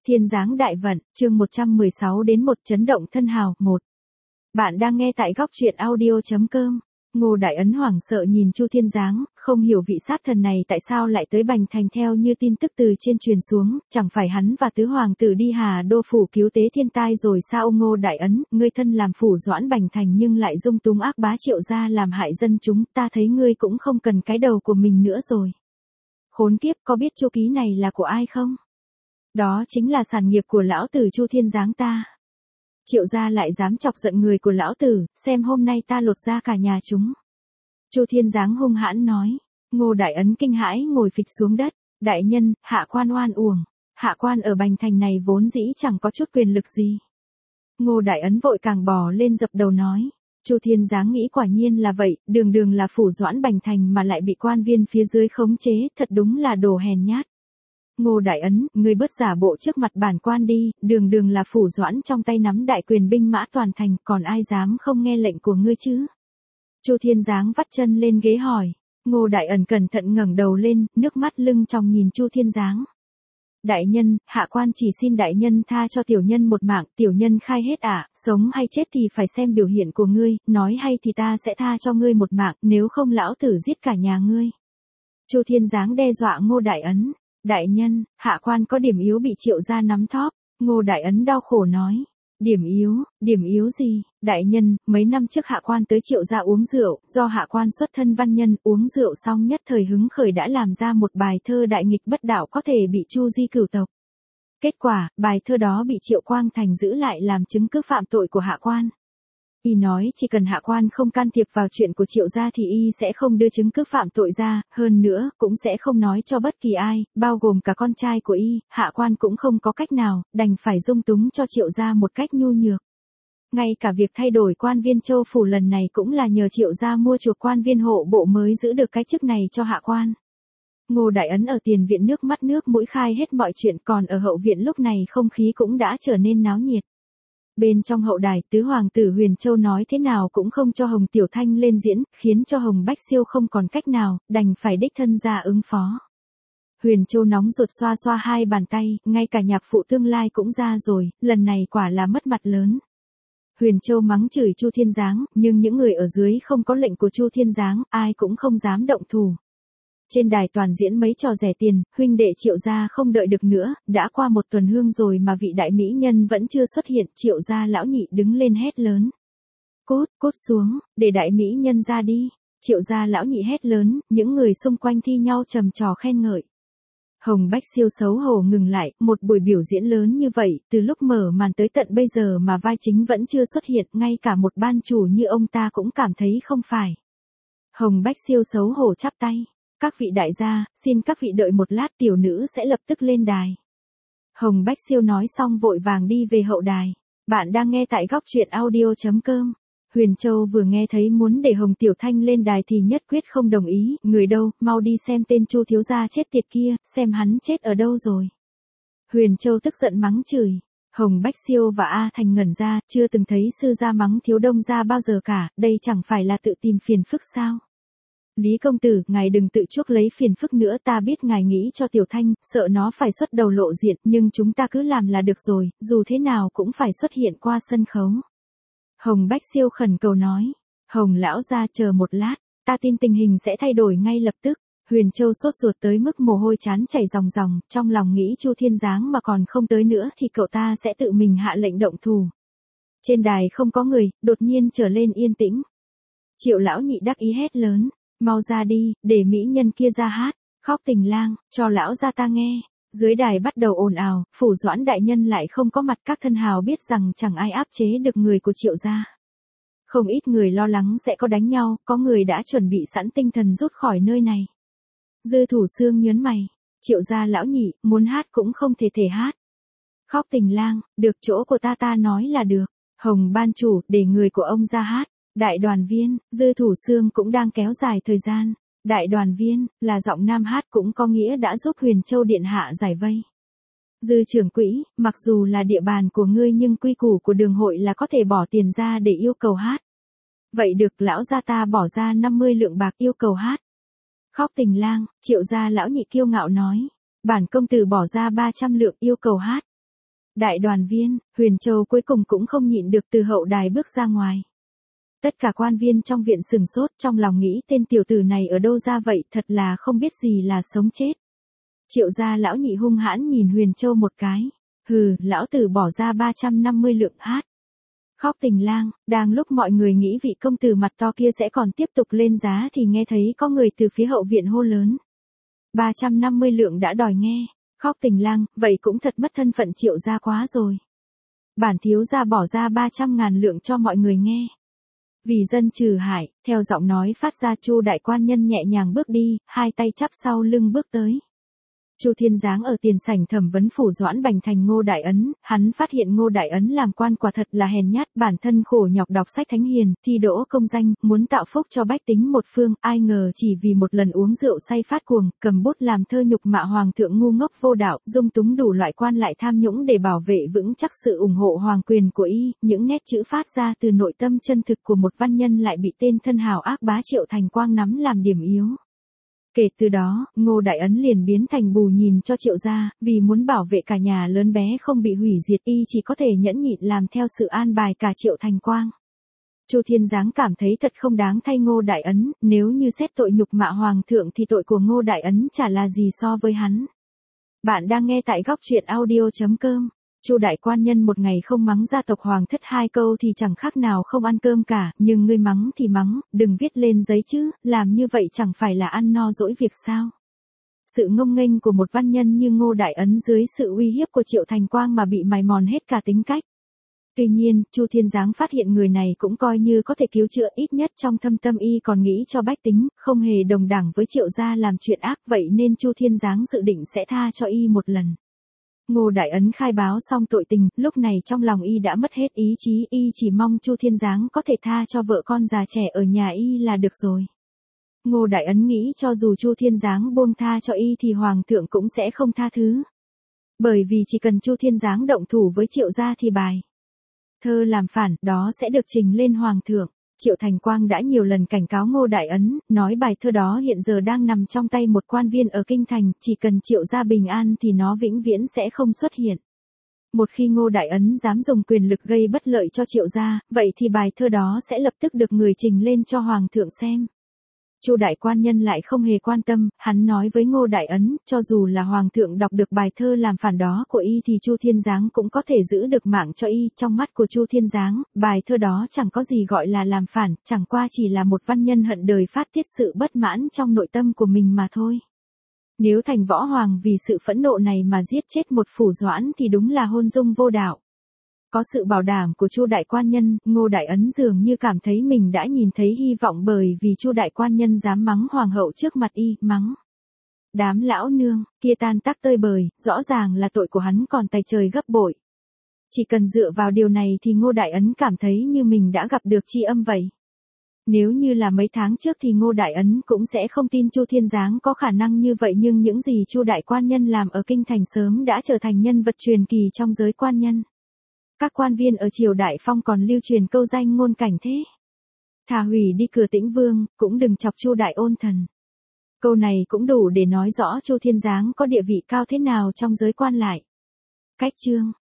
Thiên giáng đại vận, chương 116 đến 1 chấn động thân hào, 1. Bạn đang nghe tại góc truyện audio.com. Ngô Đại Ấn hoảng sợ nhìn Chu Thiên Giáng, không hiểu vị sát thần này tại sao lại tới Bành Thành theo như tin tức từ trên truyền xuống, chẳng phải hắn và tứ hoàng tử đi Hà Đô phủ cứu tế thiên tai rồi sao? Ngô Đại Ấn, ngươi thân làm phủ doãn Bành Thành nhưng lại dung túng ác bá Triệu gia làm hại dân chúng, ta thấy ngươi cũng không cần cái đầu của mình nữa rồi. Khốn kiếp, có biết chu ký này là của ai không? Đó chính là sản nghiệp của lão tử Chu Thiên Giáng ta. Triệu gia lại dám chọc giận người của lão tử, xem hôm nay ta lột ra cả nhà chúng. Chu Thiên Giáng hung hãn nói. Ngô Đại Ấn kinh hãi ngồi phịch xuống đất. Đại nhân, hạ quan oan uổng. Hạ quan ở Bành Thành này vốn dĩ chẳng có chút quyền lực gì. Ngô Đại Ấn vội càng bò lên dập đầu nói. Chu Thiên Giáng nghĩ quả nhiên là vậy, đường đường là phủ doãn Bành Thành mà lại bị quan viên phía dưới khống chế, thật đúng là đồ hèn nhát. Ngô Đại Ấn, ngươi bớt giả bộ trước mặt bản quan đi, đường đường là phủ doãn trong tay nắm đại quyền binh mã toàn thành, còn ai dám không nghe lệnh của ngươi chứ? Chu Thiên Giáng vắt chân lên ghế hỏi. Ngô Đại Ẩn cẩn thận ngẩng đầu lên, nước mắt lưng tròng nhìn Chu Thiên Giáng. Đại nhân, hạ quan chỉ xin đại nhân tha cho tiểu nhân một mạng, tiểu nhân khai hết ạ, sống hay chết thì phải xem biểu hiện của ngươi, nói hay thì ta sẽ tha cho ngươi một mạng, nếu không lão tử giết cả nhà ngươi. Chu Thiên Giáng đe dọa Ngô Đại Ấn. Đại nhân, hạ quan có điểm yếu bị Triệu gia nắm thóp. Ngô Đại Ấn đau khổ nói. Điểm yếu gì? Đại nhân, mấy năm trước hạ quan tới Triệu gia uống rượu, do hạ quan xuất thân văn nhân, uống rượu xong nhất thời hứng khởi đã làm ra một bài thơ đại nghịch bất đạo có thể bị chu di cửu tộc. Kết quả, bài thơ đó bị Triệu Quang Thành giữ lại làm chứng cứ phạm tội của hạ quan. Y nói chỉ cần hạ quan không can thiệp vào chuyện của Triệu gia thì y sẽ không đưa chứng cứ phạm tội ra, hơn nữa, cũng sẽ không nói cho bất kỳ ai, bao gồm cả con trai của y, hạ quan cũng không có cách nào, đành phải dung túng cho Triệu gia một cách nhu nhược. Ngay cả việc thay đổi quan viên châu phủ lần này cũng là nhờ Triệu gia mua chuộc quan viên hộ bộ mới giữ được cái chức này cho hạ quan. Ngô Đại Ấn ở tiền viện nước mắt nước mũi khai hết mọi chuyện, còn ở hậu viện lúc này không khí cũng đã trở nên náo nhiệt. Bên trong hậu đài, tứ hoàng tử Huyền Châu nói thế nào cũng không cho Hồng Tiểu Thanh lên diễn, khiến cho Hồng Bách Siêu không còn cách nào, đành phải đích thân ra ứng phó. Huyền Châu nóng ruột xoa xoa hai bàn tay, ngay cả nhạc phụ tương lai cũng ra rồi, lần này quả là mất mặt lớn. Huyền Châu mắng chửi Chu Thiên Giáng, nhưng những người ở dưới không có lệnh của Chu Thiên Giáng, ai cũng không dám động thủ. Trên đài toàn diễn mấy trò rẻ tiền, huynh đệ Triệu gia không đợi được nữa, đã qua một tuần hương rồi mà vị đại mỹ nhân vẫn chưa xuất hiện, Triệu gia lão nhị đứng lên hét lớn. Cút xuống, để đại mỹ nhân ra đi. Triệu gia lão nhị hét lớn, những người xung quanh thi nhau trầm trò khen ngợi. Hồng Bách Siêu xấu hổ ngừng lại, một buổi biểu diễn lớn như vậy, từ lúc mở màn tới tận bây giờ mà vai chính vẫn chưa xuất hiện, ngay cả một ban chủ như ông ta cũng cảm thấy không phải. Hồng Bách Siêu xấu hổ chắp tay. Các vị đại gia, xin các vị đợi một lát, tiểu nữ sẽ lập tức lên đài. Hồng Bách Siêu nói xong vội vàng đi về hậu đài. Bạn đang nghe tại góc truyện audio.com. Huyền Châu vừa nghe thấy muốn để Hồng Tiểu Thanh lên đài thì nhất quyết không đồng ý, người đâu, mau đi xem tên Chu thiếu gia chết tiệt kia, xem hắn chết ở đâu rồi. Huyền Châu tức giận mắng chửi. Hồng Bách Siêu và A Thành ngẩn ra, chưa từng thấy sư gia mắng thiếu đông gia bao giờ cả, đây chẳng phải là tự tìm phiền phức sao? Lý công tử, ngài đừng tự chuốc lấy phiền phức nữa, ta biết ngài nghĩ cho Tiểu Thanh, sợ nó phải xuất đầu lộ diện, nhưng chúng ta cứ làm là được rồi, dù thế nào cũng phải xuất hiện qua sân khấu. Hồng Bách Siêu khẩn cầu nói. Hồng lão gia chờ một lát, ta tin tình hình sẽ thay đổi ngay lập tức. Huyền Châu sốt ruột tới mức mồ hôi trán chảy ròng ròng, trong lòng nghĩ Chu Thiên Giáng mà còn không tới nữa thì cậu ta sẽ tự mình hạ lệnh động thủ. Trên đài không có người, đột nhiên trở lên yên tĩnh. Triệu lão nhị đắc ý hét lớn. Mau ra đi, để mỹ nhân kia ra hát, khóc tình lang, cho lão gia ta nghe. Dưới đài bắt đầu ồn ào, phủ doãn đại nhân lại không có mặt, các thân hào biết rằng chẳng ai áp chế được người của Triệu gia. Không ít người lo lắng sẽ có đánh nhau, có người đã chuẩn bị sẵn tinh thần rút khỏi nơi này. Dư Thủ Xương nhớn mày, Triệu gia lão nhị, muốn hát cũng không thể hát. Khóc tình lang, được chỗ của ta nói là được. Hồng ban chủ, để người của ông ra hát. Đại đoàn viên, Dư Thủ Xương cũng đang kéo dài thời gian. Đại đoàn viên, là giọng nam hát cũng có nghĩa đã giúp Huyền Châu điện hạ giải vây. Dư trưởng quỹ, mặc dù là địa bàn của ngươi nhưng quy củ của đường hội là có thể bỏ tiền ra để yêu cầu hát. Vậy được, lão gia ta bỏ ra 50 lượng bạc yêu cầu hát. Khóc tình lang, Triệu gia lão nhị kiêu ngạo nói. Bản công tử bỏ ra 300 lượng yêu cầu hát. Đại đoàn viên, Huyền Châu cuối cùng cũng không nhịn được từ hậu đài bước ra ngoài. Tất cả quan viên trong viện sừng sốt, trong lòng nghĩ tên tiểu tử này ở đâu ra vậy, thật là không biết gì là sống chết. Triệu gia lão nhị hung hãn nhìn Huyền Châu một cái. Hừ, lão tử bỏ ra 350 lượng hát. Khóc tình lang, đang lúc mọi người nghĩ vị công tử mặt to kia sẽ còn tiếp tục lên giá thì nghe thấy có người từ phía hậu viện hô lớn. 350 lượng đã đòi nghe. Khóc tình lang, vậy cũng thật mất thân phận Triệu gia quá rồi. Bản thiếu gia bỏ ra 300.000 lượng cho mọi người nghe. Vì dân trừ hại, theo giọng nói phát ra Chu đại quan nhân nhẹ nhàng bước đi, hai tay chắp sau lưng bước tới. Chu Thiên Giáng ở tiền sảnh thẩm vấn phủ Doãn Bành Thành Ngô Đại Ấn, hắn phát hiện Ngô Đại Ấn làm quan quả thật là hèn nhát, bản thân khổ nhọc đọc sách thánh hiền, thi đỗ công danh, muốn tạo phúc cho bách tính một phương, ai ngờ chỉ vì một lần uống rượu say phát cuồng, cầm bút làm thơ nhục mạ hoàng thượng ngu ngốc vô đạo, dung túng đủ loại quan lại tham nhũng để bảo vệ vững chắc sự ủng hộ hoàng quyền của y, những nét chữ phát ra từ nội tâm chân thực của một văn nhân lại bị tên thân hào ác bá Triệu Thành Quang nắm làm điểm yếu. Kể từ đó, Ngô Đại Ấn liền biến thành bù nhìn cho Triệu gia, vì muốn bảo vệ cả nhà lớn bé không bị hủy diệt y chỉ có thể nhẫn nhịn làm theo sự an bài cả Triệu Thành Quang. Chu Thiên Giáng cảm thấy thật không đáng thay Ngô Đại Ấn, nếu như xét tội nhục mạ hoàng thượng thì tội của Ngô Đại Ấn chả là gì so với hắn. Bạn đang nghe tại góc truyện audio.com. Chu đại quan nhân một ngày không mắng gia tộc hoàng thất 2 câu thì chẳng khác nào không ăn cơm cả, nhưng ngươi mắng thì mắng, đừng viết lên giấy chứ, làm như vậy chẳng phải là ăn no dỗi việc sao. Sự ngông nghênh của một văn nhân như Ngô Đại Ấn dưới sự uy hiếp của Triệu Thành Quang mà bị mài mòn hết cả tính cách. Tuy nhiên, Chu Thiên Giáng phát hiện người này cũng coi như có thể cứu chữa, ít nhất trong thâm tâm y còn nghĩ cho bách tính, không hề đồng đẳng với Triệu gia làm chuyện ác, vậy nên Chu Thiên Giáng dự định sẽ tha cho y một lần. Ngô Đại Ấn khai báo xong tội tình, lúc này trong lòng y đã mất hết ý chí, y chỉ mong Chu Thiên Giáng có thể tha cho vợ con già trẻ ở nhà y là được rồi. Ngô Đại Ấn nghĩ cho dù Chu Thiên Giáng buông tha cho y thì hoàng thượng cũng sẽ không tha thứ. Bởi vì chỉ cần Chu Thiên Giáng động thủ với Triệu gia thì bài thơ làm phản đó sẽ được trình lên hoàng thượng. Triệu Thành Quang đã nhiều lần cảnh cáo Ngô Đại Ấn, nói bài thơ đó hiện giờ đang nằm trong tay một quan viên ở kinh thành, chỉ cần Triệu gia bình an thì nó vĩnh viễn sẽ không xuất hiện. Một khi Ngô Đại Ấn dám dùng quyền lực gây bất lợi cho Triệu gia, vậy thì bài thơ đó sẽ lập tức được người trình lên cho hoàng thượng xem. Chu đại quan nhân lại không hề quan tâm, hắn nói với Ngô Đại Ấn, cho dù là hoàng thượng đọc được bài thơ làm phản đó của y thì Chu Thiên Giáng cũng có thể giữ được mạng cho y. Trong mắt của Chu Thiên Giáng, bài thơ đó chẳng có gì gọi là làm phản, chẳng qua chỉ là một văn nhân hận đời phát tiết sự bất mãn trong nội tâm của mình mà thôi. Nếu thành võ hoàng vì sự phẫn nộ này mà giết chết một phủ Doãn thì đúng là hôn dung vô đạo. Có sự bảo đảm của Chu đại quan nhân, Ngô Đại Ấn dường như cảm thấy mình đã nhìn thấy hy vọng, bởi vì Chu đại quan nhân dám mắng hoàng hậu trước mặt y, mắng đám lão nương kia tan tác tơi bời, rõ ràng là tội của hắn còn tày trời gấp bội. Chỉ cần dựa vào điều này thì Ngô Đại Ấn cảm thấy như mình đã gặp được tri âm vậy. Nếu như là mấy tháng trước thì Ngô Đại Ấn cũng sẽ không tin Chu Thiên Giáng có khả năng như vậy, nhưng những gì Chu đại quan nhân làm ở kinh thành sớm đã trở thành nhân vật truyền kỳ trong giới quan nhân. Các quan viên ở triều Đại Phong còn lưu truyền câu danh ngôn cảnh thế: thà hủy đi cửa Tĩnh Vương, cũng đừng chọc Chu đại ôn thần. Câu này cũng đủ để nói rõ Chu Thiên Giáng có địa vị cao thế nào trong giới quan lại. Cách chương